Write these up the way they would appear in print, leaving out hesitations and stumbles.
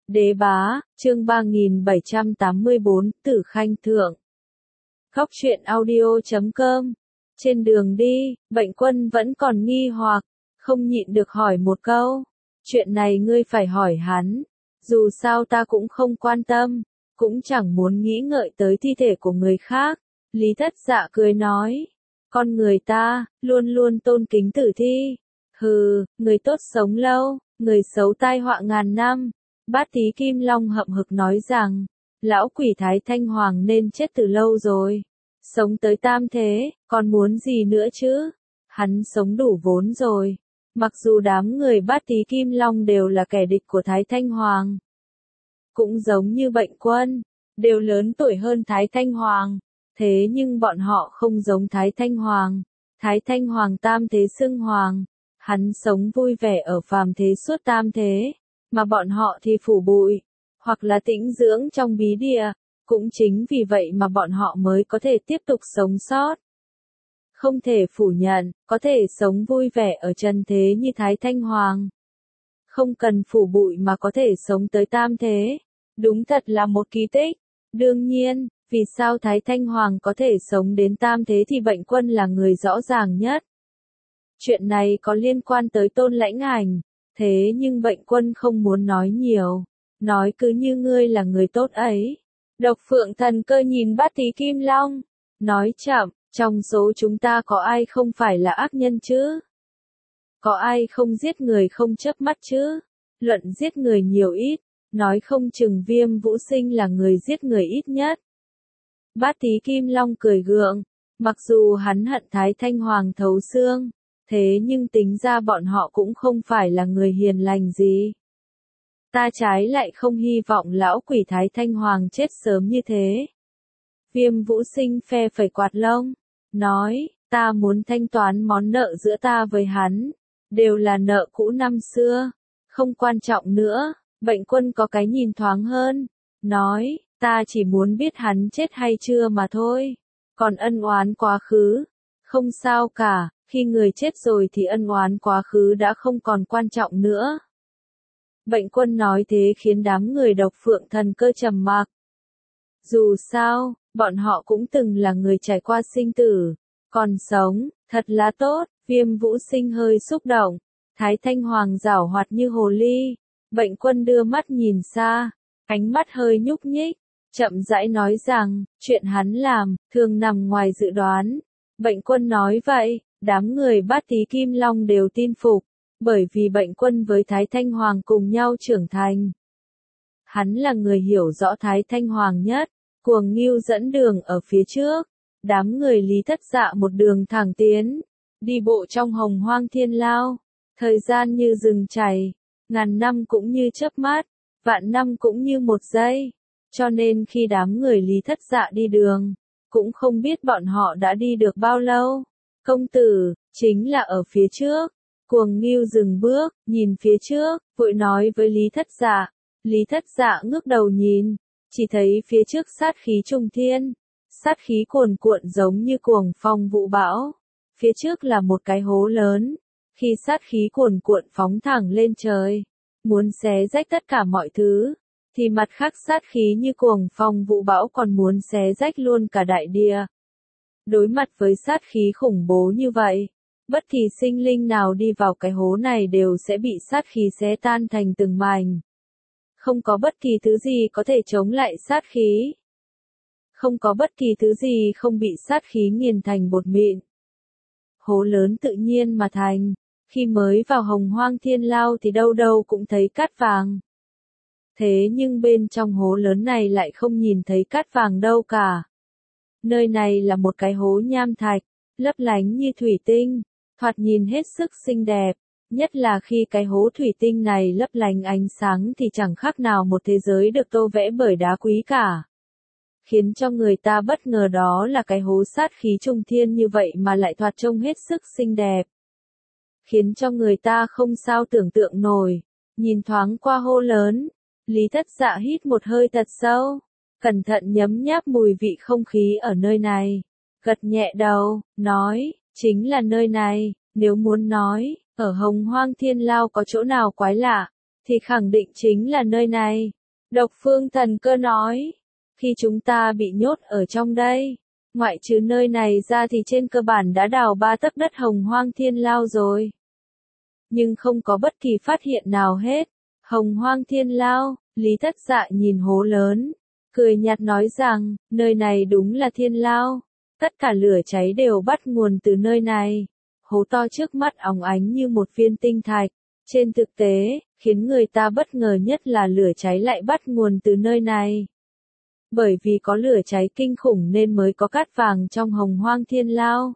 Đế bá, chương 3784, Tử Khanh Thượng. Góc truyện audio.com. Trên đường đi, Bệnh Quân vẫn còn nghi hoặc, không nhịn được hỏi một câu. Chuyện này ngươi phải hỏi hắn. Dù sao ta cũng không quan tâm, cũng chẳng muốn nghĩ ngợi tới thi thể của người khác. Lý Thất Dạ cười nói. Con người ta, luôn luôn tôn kính tử thi. Hừ, người tốt sống lâu, người xấu tai họa ngàn năm. Bát Tí Kim Long hậm hực nói rằng, lão quỷ Thái Thanh Hoàng nên chết từ lâu rồi. Sống tới tam thế, còn muốn gì nữa chứ? Hắn sống đủ vốn rồi. Mặc dù đám người Bát Tí Kim Long đều là kẻ địch của Thái Thanh Hoàng. Cũng giống như Bệnh Quân, đều lớn tuổi hơn Thái Thanh Hoàng. Thế nhưng bọn họ không giống Thái Thanh Hoàng. Thái Thanh Hoàng tam thế xưng hoàng. Hắn sống vui vẻ ở phàm thế suốt tam thế. Mà bọn họ thì phủ bụi, hoặc là tĩnh dưỡng trong bí địa, cũng chính vì vậy mà bọn họ mới có thể tiếp tục sống sót. Không thể phủ nhận, có thể sống vui vẻ ở trần thế như Thái Thanh Hoàng. Không cần phủ bụi mà có thể sống tới tam thế, đúng thật là một kỳ tích. Đương nhiên, vì sao Thái Thanh Hoàng có thể sống đến tam thế thì Bệnh Quân là người rõ ràng nhất. Chuyện này có liên quan tới Tôn Lãnh Hành. Thế nhưng Bệnh Quân không muốn nói nhiều, nói cứ như ngươi là người tốt ấy. Độc Phượng Thần Cơ nhìn Bát Tí Kim Long, nói chậm, trong số chúng ta có ai không phải là ác nhân chứ? Có ai không giết người không chớp mắt chứ? Luận giết người nhiều ít, nói không chừng Viêm Vũ Sinh là người giết người ít nhất. Bát Tí Kim Long cười gượng, mặc dù hắn hận Thái Thanh Hoàng thấu xương. Thế nhưng tính ra bọn họ cũng không phải là người hiền lành gì. Ta trái lại không hy vọng lão quỷ Thái Thanh Hoàng chết sớm như thế. Viêm Vũ Sinh phe phẩy quạt lông, nói, ta muốn thanh toán món nợ giữa ta với hắn. Đều là nợ cũ năm xưa, không quan trọng nữa. Bệnh Quân có cái nhìn thoáng hơn, nói, ta chỉ muốn biết hắn chết hay chưa mà thôi. Còn ân oán quá khứ, không sao cả. Khi người chết rồi thì ân oán quá khứ đã không còn quan trọng nữa. Bệnh Quân nói thế khiến đám người Độc Phượng Thần Cơ trầm mặc. Dù sao, bọn họ cũng từng là người trải qua sinh tử, còn sống, thật là tốt. Viêm Vũ Sinh hơi xúc động, Thái Thanh Hoàng giảo hoạt như hồ ly. Bệnh Quân đưa mắt nhìn xa, ánh mắt hơi nhúc nhích, chậm rãi nói rằng, chuyện hắn làm, thường nằm ngoài dự đoán. Bệnh Quân nói vậy. Đám người Bát Tí Kim Long đều tin phục, bởi vì Bệnh Quân với Thái Thanh Hoàng cùng nhau trưởng thành. Hắn là người hiểu rõ Thái Thanh Hoàng nhất, Cuồng Ngưu dẫn đường ở phía trước, đám người Lý Thất Dạ một đường thẳng tiến, đi bộ trong hồng hoang thiên lao, thời gian như rừng chảy, ngàn năm cũng như chớp mắt, vạn năm cũng như một giây, cho nên khi đám người Lý Thất Dạ đi đường, cũng không biết bọn họ đã đi được bao lâu. Công tử, chính là ở phía trước. Cuồng Ngưu dừng bước, nhìn phía trước, vội nói với Lý Thất Dạ. Lý Thất Dạ ngước đầu nhìn, chỉ thấy phía trước sát khí trùng thiên, sát khí cuồn cuộn giống như cuồng phong vũ bão. Phía trước là một cái hố lớn, khi sát khí cuồn cuộn phóng thẳng lên trời, muốn xé rách tất cả mọi thứ, thì mặt khác sát khí như cuồng phong vũ bão còn muốn xé rách luôn cả đại địa. Đối mặt với sát khí khủng bố như vậy, bất kỳ sinh linh nào đi vào cái hố này đều sẽ bị sát khí xé tan thành từng mảnh. Không có bất kỳ thứ gì có thể chống lại sát khí. Không có bất kỳ thứ gì không bị sát khí nghiền thành bột mịn. Hố lớn tự nhiên mà thành, khi mới vào hồng hoang thiên lao thì đâu đâu cũng thấy cát vàng. Thế nhưng bên trong hố lớn này lại không nhìn thấy cát vàng đâu cả. Nơi này là một cái hố nham thạch, lấp lánh như thủy tinh, thoạt nhìn hết sức xinh đẹp, nhất là khi cái hố thủy tinh này lấp lánh ánh sáng thì chẳng khác nào một thế giới được tô vẽ bởi đá quý cả. Khiến cho người ta bất ngờ đó là cái hố sát khí trung thiên như vậy mà lại thoạt trông hết sức xinh đẹp. Khiến cho người ta không sao tưởng tượng nổi, nhìn thoáng qua hố lớn, Lý Thất Dạ hít một hơi thật sâu. Cẩn thận nhấm nháp mùi vị không khí ở nơi này, gật nhẹ đầu, nói, chính là nơi này. Nếu muốn nói, ở hồng hoang thiên lao có chỗ nào quái lạ, thì khẳng định chính là nơi này. Độc Phương Thần Cơ nói, khi chúng ta bị nhốt ở trong đây, ngoại trừ nơi này ra thì trên cơ bản đã đào 3 tấc đất Hồng Hoang Thiên Lao rồi. Nhưng không có bất kỳ phát hiện nào hết. Hồng Hoang Thiên Lao, Lý Thất Dạ nhìn hố lớn, cười nhạt nói rằng, nơi này đúng là Thiên Lao. Tất cả lửa cháy đều bắt nguồn từ nơi này. Hố to trước mắt óng ánh như một viên tinh thạch. Trên thực tế, khiến người ta bất ngờ nhất là lửa cháy lại bắt nguồn từ nơi này. Bởi vì có lửa cháy kinh khủng nên mới có cát vàng trong Hồng Hoang Thiên Lao.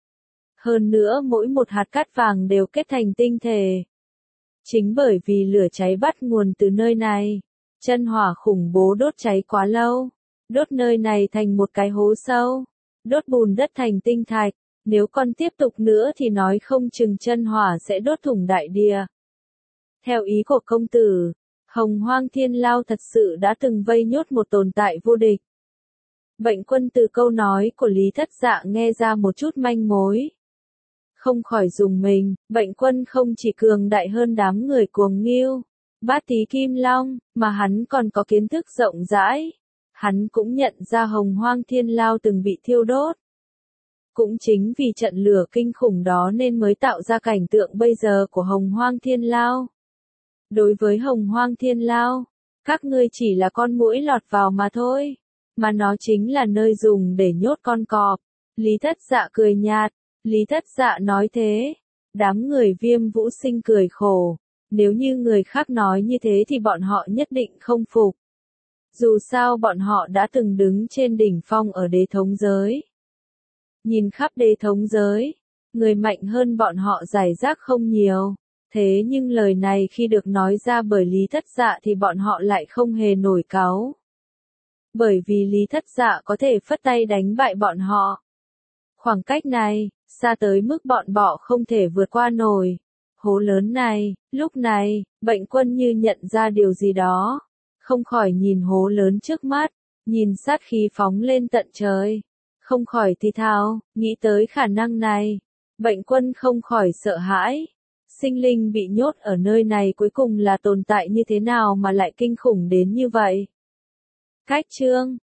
Hơn nữa mỗi một hạt cát vàng đều kết thành tinh thể. Chính bởi vì lửa cháy bắt nguồn từ nơi này, chân hỏa khủng bố đốt cháy quá lâu, đốt nơi này thành một cái hố sâu, đốt bùn đất thành tinh thạch, nếu còn tiếp tục nữa thì nói không chừng chân hỏa sẽ đốt thủng đại địa. Theo ý của công tử, Hồng Hoang Thiên Lao thật sự đã từng vây nhốt một tồn tại vô địch. Bệnh Quân từ câu nói của Lý Thất Dạ nghe ra một chút manh mối. Không khỏi rùng mình, Bệnh Quân không chỉ cường đại hơn đám người cuồng nghiêu, Bát Tí Kim Long, mà hắn còn có kiến thức rộng rãi. Hắn cũng nhận ra Hồng Hoang Thiên Lao từng bị thiêu đốt. Cũng chính vì trận lửa kinh khủng đó nên mới tạo ra cảnh tượng bây giờ của Hồng Hoang Thiên Lao. Đối với Hồng Hoang Thiên Lao, các ngươi chỉ là con muỗi lọt vào mà thôi, mà nó chính là nơi dùng để nhốt con cọp. Lý Thất Dạ cười nhạt, Lý Thất Dạ nói thế, đám người Viêm Vũ Sinh cười khổ, nếu như người khác nói như thế thì bọn họ nhất định không phục. Dù sao bọn họ đã từng đứng trên đỉnh phong ở đế thống giới. Nhìn khắp đế thống giới, người mạnh hơn bọn họ rải rác không nhiều. Thế nhưng lời này khi được nói ra bởi Lý Thất Dạ thì bọn họ lại không hề nổi cáu. Bởi vì Lý Thất Dạ có thể phất tay đánh bại bọn họ. Khoảng cách này, xa tới mức bọn họ không thể vượt qua nổi. Hố lớn này, lúc này, Bệnh Quân như nhận ra điều gì đó. Không khỏi nhìn hố lớn trước mắt, nhìn sát khí phóng lên tận trời. Không khỏi thì thào, nghĩ tới khả năng này. Bệnh Quân không khỏi sợ hãi. Sinh linh bị nhốt ở nơi này cuối cùng là tồn tại như thế nào mà lại kinh khủng đến như vậy? Cách chương